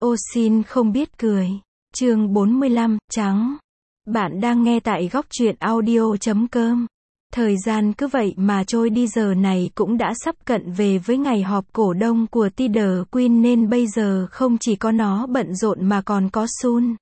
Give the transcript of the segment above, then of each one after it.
Ô xin không biết cười. Chương 45, trắng. Bạn đang nghe tại góc truyện audio.com. Thời gian cứ vậy mà trôi đi, giờ này cũng đã sắp cận về với ngày họp cổ đông của Tider Queen nên bây giờ không chỉ có nó bận rộn mà còn có Sun,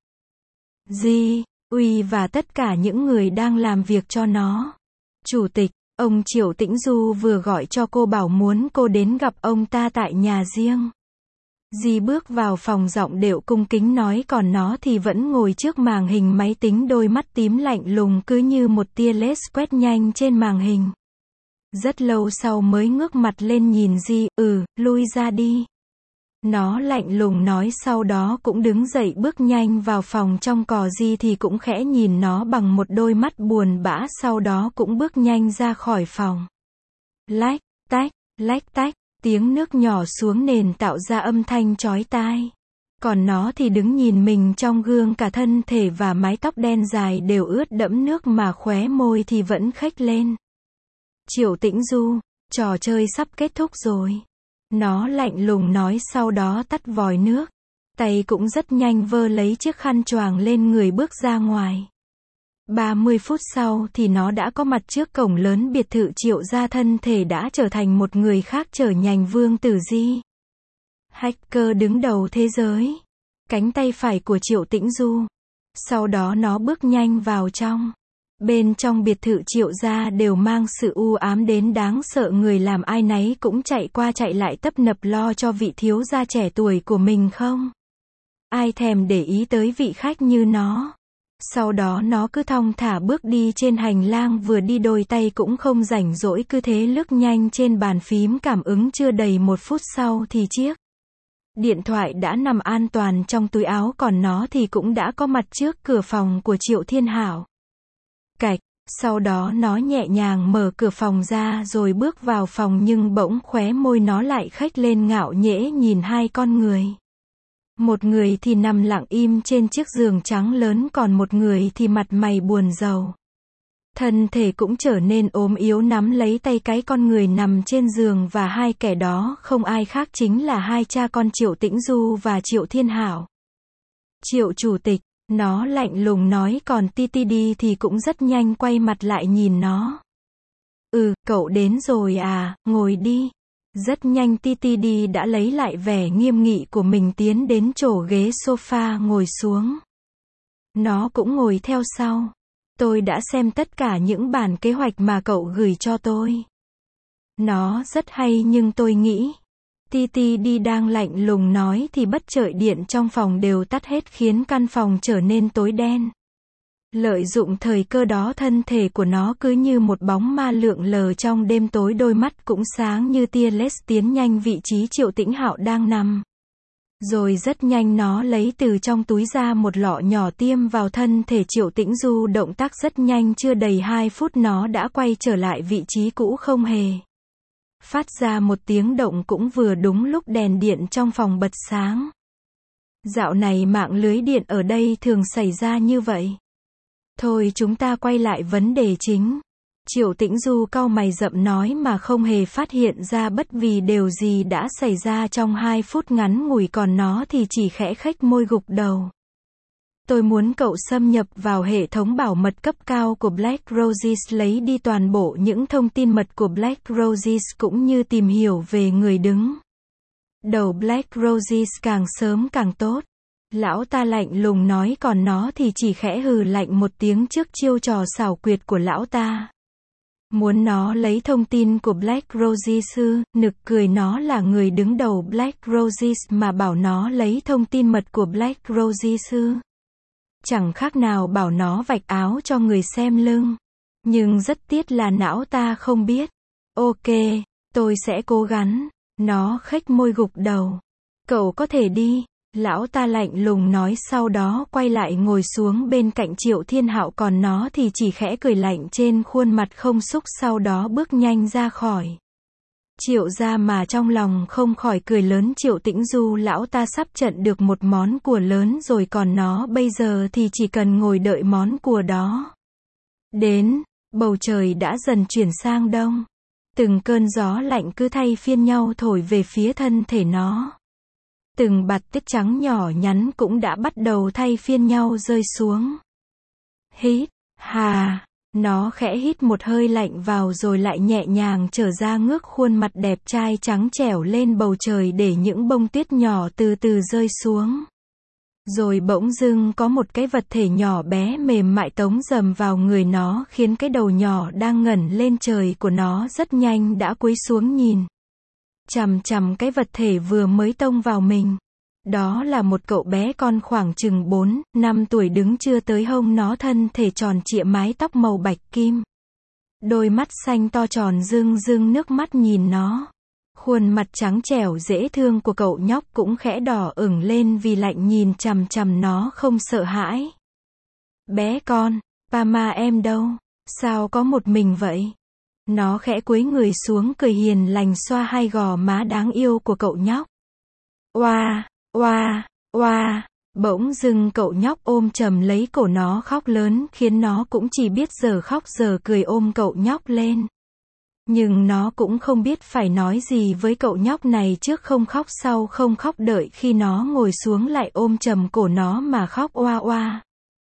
Ji, Uy và tất cả những người đang làm việc cho nó. Chủ tịch, ông Triệu Tĩnh Du vừa gọi cho cô bảo muốn cô đến gặp ông ta tại nhà riêng. Di bước vào phòng giọng điệu cung kính nói, còn nó thì vẫn ngồi trước màn hình máy tính, đôi mắt tím lạnh lùng cứ như một tia laser quét nhanh trên màn hình. Rất lâu sau mới ngước mặt lên nhìn Di, lui ra đi. Nó lạnh lùng nói, sau đó cũng đứng dậy bước nhanh vào phòng trong. Cò Di thì cũng khẽ nhìn nó bằng một đôi mắt buồn bã, sau đó cũng bước nhanh ra khỏi phòng. Lách tách, tiếng nước nhỏ xuống nền tạo ra âm thanh chói tai. Còn nó thì đứng nhìn mình trong gương, cả thân thể và mái tóc đen dài đều ướt đẫm nước mà khóe môi thì vẫn khếch lên. Triệu Tĩnh Du, trò chơi sắp kết thúc rồi. Nó lạnh lùng nói, sau đó tắt vòi nước. Tay cũng rất nhanh vơ lấy chiếc khăn choàng lên người bước ra ngoài. 30 phút sau thì nó đã có mặt trước cổng lớn biệt thự Triệu gia, thân thể đã trở thành một người khác, trở nhành Vương Tử Di, hacker đứng đầu thế giới. Cánh tay phải của Triệu Tĩnh Du. Sau đó nó bước nhanh vào trong. Bên trong biệt thự Triệu gia đều mang sự u ám đến đáng sợ, người làm ai nấy cũng chạy qua chạy lại tấp nập lo cho vị thiếu gia trẻ tuổi của mình, không ai thèm để ý tới vị khách như nó. Sau đó nó cứ thong thả bước đi trên hành lang, vừa đi đôi tay cũng không rảnh rỗi cứ thế lướt nhanh trên bàn phím cảm ứng. Chưa đầy 1 phút sau thì chiếc điện thoại đã nằm an toàn trong túi áo, còn nó thì cũng đã có mặt trước cửa phòng của Triệu Thiên Hảo. Cạch, sau đó nó nhẹ nhàng mở cửa phòng ra rồi bước vào phòng, nhưng bỗng khóe môi nó lại khếch lên ngạo nghễ nhìn hai con người. Một người thì nằm lặng im trên chiếc giường trắng lớn, còn một người thì mặt mày buồn rầu. Thân thể cũng trở nên ốm yếu, nắm lấy tay cái con người nằm trên giường, và hai kẻ đó không ai khác chính là hai cha con Triệu Tĩnh Du và Triệu Thiên Hảo. Triệu chủ tịch, nó lạnh lùng nói, còn TTD thì cũng rất nhanh quay mặt lại nhìn nó. Cậu đến rồi à, ngồi đi. Rất nhanh TTD đã lấy lại vẻ nghiêm nghị của mình, tiến đến chỗ ghế sofa ngồi xuống. Nó cũng ngồi theo sau. Tôi đã xem tất cả những bản kế hoạch mà cậu gửi cho tôi. Nó rất hay, nhưng tôi nghĩ. TTD đang lạnh lùng nói thì bất chợt điện trong phòng đều tắt hết, khiến căn phòng trở nên tối đen. Lợi dụng thời cơ đó, thân thể của nó cứ như một bóng ma lượn lờ trong đêm tối, đôi mắt cũng sáng như tia laser, tiến nhanh vị trí Triệu Tĩnh Hạo đang nằm. Rồi rất nhanh nó lấy từ trong túi ra một lọ nhỏ tiêm vào thân thể Triệu Tĩnh Du. Động tác rất nhanh, chưa đầy 2 phút nó đã quay trở lại vị trí cũ, không hề phát ra một tiếng động, cũng vừa đúng lúc đèn điện trong phòng bật sáng. Dạo này mạng lưới điện ở đây thường xảy ra như vậy. Thôi chúng ta quay lại vấn đề chính. Triệu Tĩnh Du cau mày rậm nói, mà không hề phát hiện ra bất vì điều gì đã xảy ra trong 2 phút ngắn ngủi, còn nó thì chỉ khẽ khếch môi gục đầu. Tôi muốn cậu xâm nhập vào hệ thống bảo mật cấp cao của Black Roses, lấy đi toàn bộ những thông tin mật của Black Roses, cũng như tìm hiểu về người đứng đầu Black Roses càng sớm càng tốt. Lão ta lạnh lùng nói, còn nó thì chỉ khẽ hừ lạnh một tiếng trước chiêu trò xảo quyệt của lão ta. Muốn nó lấy thông tin của Black Roses ư? Nực cười, nó là người đứng đầu Black Roses mà bảo nó lấy thông tin mật của Black Roses ư? Chẳng khác nào bảo nó vạch áo cho người xem lưng. Nhưng rất tiếc là não ta không biết. Ok, tôi sẽ cố gắng. Nó khếch môi gục đầu. Cậu có thể đi. Lão ta lạnh lùng nói, sau đó quay lại ngồi xuống bên cạnh Triệu Thiên Hạo, còn nó thì chỉ khẽ cười lạnh trên khuôn mặt không xúc, sau đó bước nhanh ra khỏi Triệu gia, mà trong lòng không khỏi cười lớn. Triệu Tĩnh Du, lão ta sắp trận được một món của lớn rồi, còn nó bây giờ thì chỉ cần ngồi đợi món của đó đến. Bầu trời đã dần chuyển sang đông. Từng cơn gió lạnh cứ thay phiên nhau thổi về phía thân thể nó. Từng bạt tuyết trắng nhỏ nhắn cũng đã bắt đầu thay phiên nhau rơi xuống. Hít, hà, nó khẽ hít một hơi lạnh vào rồi lại nhẹ nhàng trở ra ngước khuôn mặt đẹp trai trắng trẻo lên bầu trời để những bông tuyết nhỏ từ từ rơi xuống. Rồi bỗng dưng có một cái vật thể nhỏ bé mềm mại tống dầm vào người nó khiến cái đầu nhỏ đang ngẩng lên trời của nó rất nhanh đã cúi xuống nhìn. Chằm chằm cái vật thể vừa mới tông vào mình. Đó là một cậu bé con khoảng chừng 4, 5 tuổi đứng chưa tới hông nó thân thể tròn trịa mái tóc màu bạch kim. Đôi mắt xanh to tròn rưng rưng nước mắt nhìn nó. Khuôn mặt trắng trẻo dễ thương của cậu nhóc cũng khẽ đỏ ửng lên vì lạnh nhìn chằm chằm nó không sợ hãi. Bé con, Pama em đâu? Sao có một mình vậy? Nó khẽ cúi người xuống cười hiền lành xoa hai gò má đáng yêu của cậu nhóc. Oa, oa, oa, bỗng dưng cậu nhóc ôm chầm lấy cổ nó khóc lớn khiến nó cũng chỉ biết giờ khóc giờ cười ôm cậu nhóc lên. Nhưng nó cũng không biết phải nói gì với cậu nhóc này trước không khóc sau không khóc đợi khi nó ngồi xuống lại ôm chầm cổ nó mà khóc oa oa.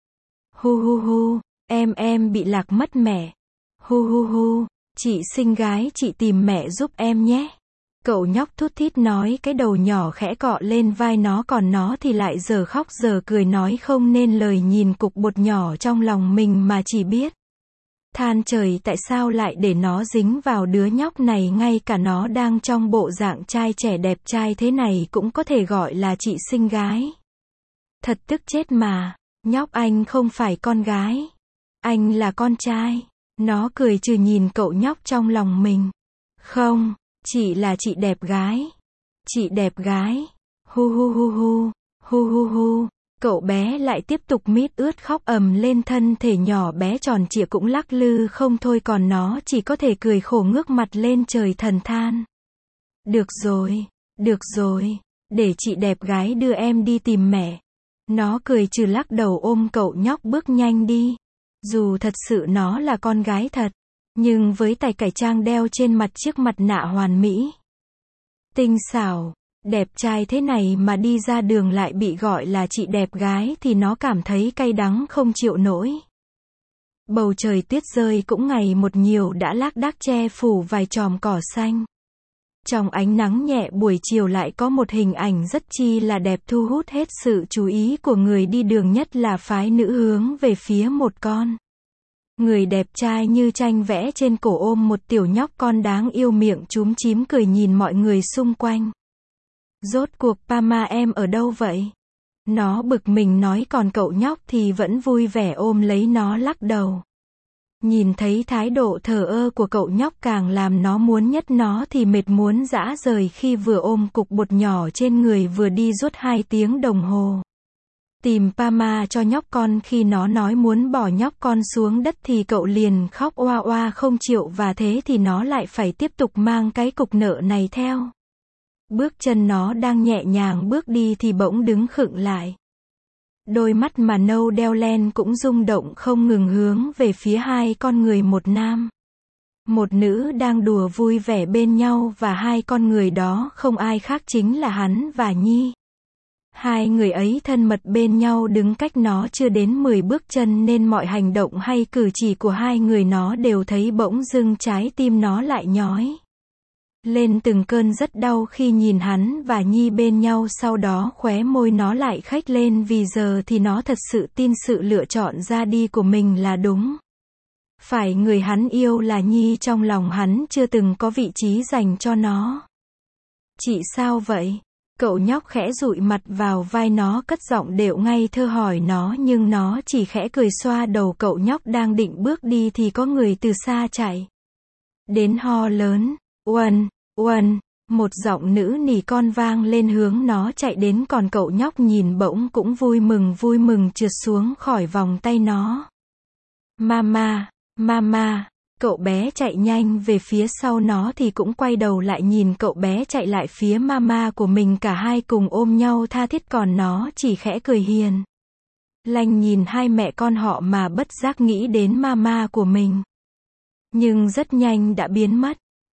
Hu hu hu, em bị lạc mất mẹ. Hu hu hu, chị xinh gái chị tìm mẹ giúp em nhé. Cậu nhóc thút thít nói cái đầu nhỏ khẽ cọ lên vai nó còn nó thì lại giờ khóc giờ cười nói không nên lời nhìn cục bột nhỏ trong lòng mình mà chỉ biết. Than trời tại sao lại để nó dính vào đứa nhóc này ngay cả nó đang trong bộ dạng trai trẻ đẹp trai thế này cũng có thể gọi là chị xinh gái. Thật tức chết mà, nhóc anh không phải con gái. Anh là con trai. Nó cười trừ nhìn cậu nhóc trong lòng mình. Không, chị là chị đẹp gái. Chị đẹp gái. Hu hu hu hu, hu hu hu. Cậu bé lại tiếp tục mít ướt khóc ầm lên thân thể nhỏ bé tròn trịa cũng lắc lư không thôi còn nó chỉ có thể cười khổ ngước mặt lên trời thầm than. Được rồi, để chị đẹp gái đưa em đi tìm mẹ. Nó cười trừ lắc đầu ôm cậu nhóc bước nhanh đi. Dù thật sự nó là con gái thật, nhưng với tài cải trang đeo trên mặt chiếc mặt nạ hoàn mỹ, tinh xảo, đẹp trai thế này mà đi ra đường lại bị gọi là chị đẹp gái thì nó cảm thấy cay đắng không chịu nổi. Bầu trời tuyết rơi cũng ngày một nhiều đã lác đác che phủ vài chòm cỏ xanh. Trong ánh nắng nhẹ buổi chiều lại có một hình ảnh rất chi là đẹp thu hút hết sự chú ý của người đi đường nhất là phái nữ hướng về phía một con người đẹp trai như tranh vẽ trên cổ ôm một tiểu nhóc con đáng yêu miệng chúm chím cười nhìn mọi người xung quanh. Rốt cuộc Pama em ở đâu vậy? Nó bực mình nói còn cậu nhóc thì vẫn vui vẻ ôm lấy nó lắc đầu. Nhìn thấy thái độ thờ ơ của cậu nhóc càng làm nó muốn nhấc nó thì mệt muốn rã rời khi vừa ôm cục bột nhỏ trên người vừa đi suốt 2 tiếng đồng hồ. Tìm Pama cho nhóc con khi nó nói muốn bỏ nhóc con xuống đất thì cậu liền khóc oa oa không chịu và thế thì nó lại phải tiếp tục mang cái cục nợ này theo. Bước chân nó đang nhẹ nhàng bước đi thì bỗng đứng khựng lại. Đôi mắt mà nâu đeo len cũng rung động không ngừng hướng về phía hai con người một nam, một nữ đang đùa vui vẻ bên nhau và hai con người đó không ai khác chính là hắn và Nhi. Hai người ấy thân mật bên nhau đứng cách nó chưa đến 10 bước chân nên mọi hành động hay cử chỉ của hai người nó đều thấy bỗng dưng trái tim nó lại nhói lên từng cơn rất đau khi nhìn hắn và Nhi bên nhau sau đó khóe môi nó lại khếch lên vì giờ thì nó thật sự tin sự lựa chọn ra đi của mình là đúng. Phải người hắn yêu là Nhi trong lòng hắn chưa từng có vị trí dành cho nó. Chị sao vậy? Cậu nhóc khẽ dụi mặt vào vai nó cất giọng đệu ngây thơ hỏi nó nhưng nó chỉ khẽ cười xoa đầu cậu nhóc đang định bước đi thì có người từ xa chạy đến ho lớn. Uân, Uân, một giọng nữ nỉ con vang lên hướng nó chạy đến còn cậu nhóc nhìn bỗng cũng vui mừng trượt xuống khỏi vòng tay nó. Mama, Mama, cậu bé chạy nhanh về phía sau nó thì cũng quay đầu lại nhìn cậu bé chạy lại phía mama của mình cả hai cùng ôm nhau tha thiết còn nó chỉ khẽ cười hiền lành nhìn hai mẹ con họ mà bất giác nghĩ đến mama của mình. Nhưng rất nhanh đã biến mất.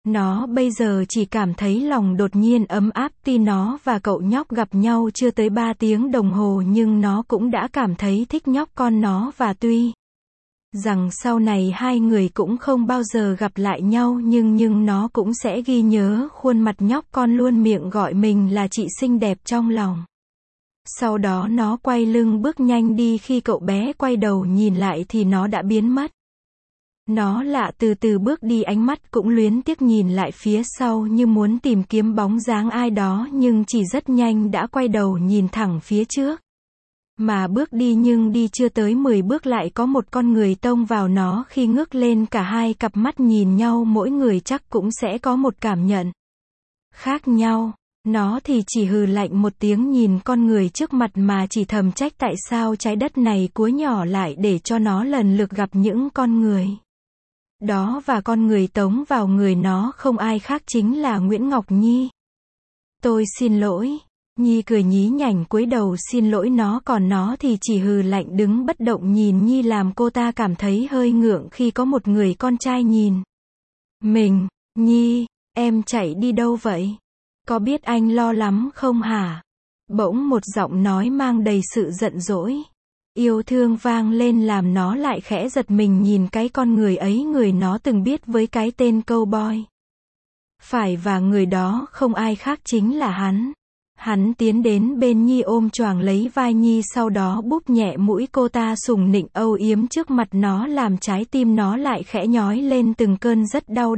Nó bây giờ chỉ cảm thấy lòng đột nhiên ấm áp, tuy nó và cậu nhóc gặp nhau chưa tới 3 tiếng đồng hồ nhưng nó cũng đã cảm thấy thích nhóc con nó, và tuy rằng sau này hai người cũng không bao giờ gặp lại nhau nhưng nó cũng sẽ ghi nhớ khuôn mặt nhóc con luôn miệng gọi mình là chị xinh đẹp trong lòng. Sau đó nó quay lưng bước nhanh đi, khi cậu bé quay đầu nhìn lại thì nó đã biến mất. Nó lạ từ từ bước đi, ánh mắt cũng luyến tiếc nhìn lại phía sau như muốn tìm kiếm bóng dáng ai đó, nhưng chỉ rất nhanh đã quay đầu nhìn thẳng phía trước. Mà bước đi nhưng đi chưa tới 10 bước lại có một con người tông vào nó, khi ngước lên cả hai cặp mắt nhìn nhau mỗi người chắc cũng sẽ có một cảm nhận khác nhau. Nó thì chỉ hừ lạnh một tiếng nhìn con người trước mặt mà chỉ thầm trách tại sao trái đất này cúi nhỏ lại để cho nó lần lượt gặp những con người đó, và con người tống vào người nó không ai khác chính là Nguyễn Ngọc Nhi. Tôi xin lỗi. Nhi cười nhí nhảnh cúi đầu xin lỗi nó, còn nó thì chỉ hừ lạnh đứng bất động nhìn Nhi, làm cô ta cảm thấy hơi ngượng khi có một người con trai nhìn mình. Nhi, em chạy đi đâu vậy? Có biết anh lo lắm không hả? Bỗng một giọng nói mang đầy sự giận dỗi, yêu thương vang lên làm nó lại khẽ giật mình nhìn cái con người ấy, người nó từng biết với cái tên cowboy. Phải, và người đó không ai khác chính là hắn. Hắn tiến đến bên Nhi ôm choàng lấy vai Nhi, sau đó búp nhẹ mũi cô ta sủng nịnh âu yếm trước mặt nó, làm trái tim nó lại khẽ nhói lên từng cơn rất đau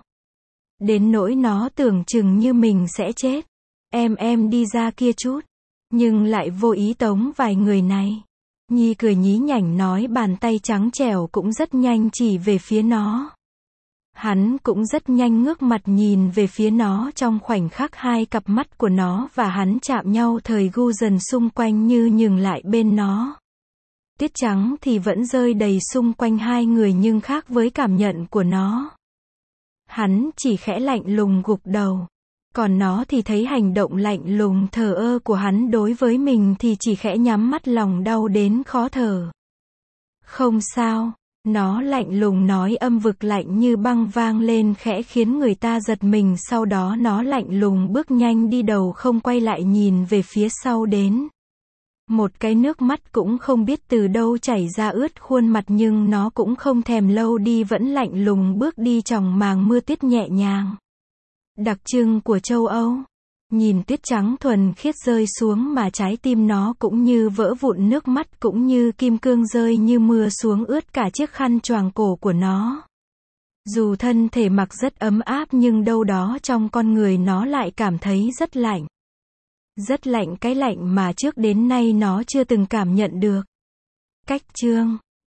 đến nỗi nó tưởng chừng như mình sẽ chết. Em đi ra kia chút. Nhưng lại vô ý tống vài người này. Nhi cười nhí nhảnh nói, bàn tay trắng trẻo cũng rất nhanh chỉ về phía nó. Hắn cũng rất nhanh ngước mặt nhìn về phía nó, trong khoảnh khắc hai cặp mắt của nó và hắn chạm nhau, thời gu dần xung quanh như nhường lại bên nó. Tuyết trắng thì vẫn rơi đầy xung quanh hai người nhưng khác với cảm nhận của nó. Hắn chỉ khẽ lạnh lùng gục đầu. Còn nó thì thấy hành động lạnh lùng thờ ơ của hắn đối với mình thì chỉ khẽ nhắm mắt, lòng đau đến khó thở. Không sao. Nó lạnh lùng nói, âm vực lạnh như băng vang lên khẽ khiến người ta giật mình, sau đó nó lạnh lùng bước nhanh đi, đầu không quay lại nhìn về phía sau đến. Một cái nước mắt cũng không biết từ đâu chảy ra ướt khuôn mặt, nhưng nó cũng không thèm lâu đi, vẫn lạnh lùng bước đi trong màn mưa tuyết nhẹ nhàng đặc trưng của châu Âu. Nhìn tuyết trắng thuần khiết rơi xuống mà trái tim nó cũng như vỡ vụn, nước mắt cũng như kim cương rơi như mưa xuống ướt cả chiếc khăn choàng cổ của nó. Dù thân thể mặc rất ấm áp nhưng đâu đó trong con người nó lại cảm thấy rất lạnh. Rất lạnh, cái lạnh mà trước đến nay nó chưa từng cảm nhận được. Cách chương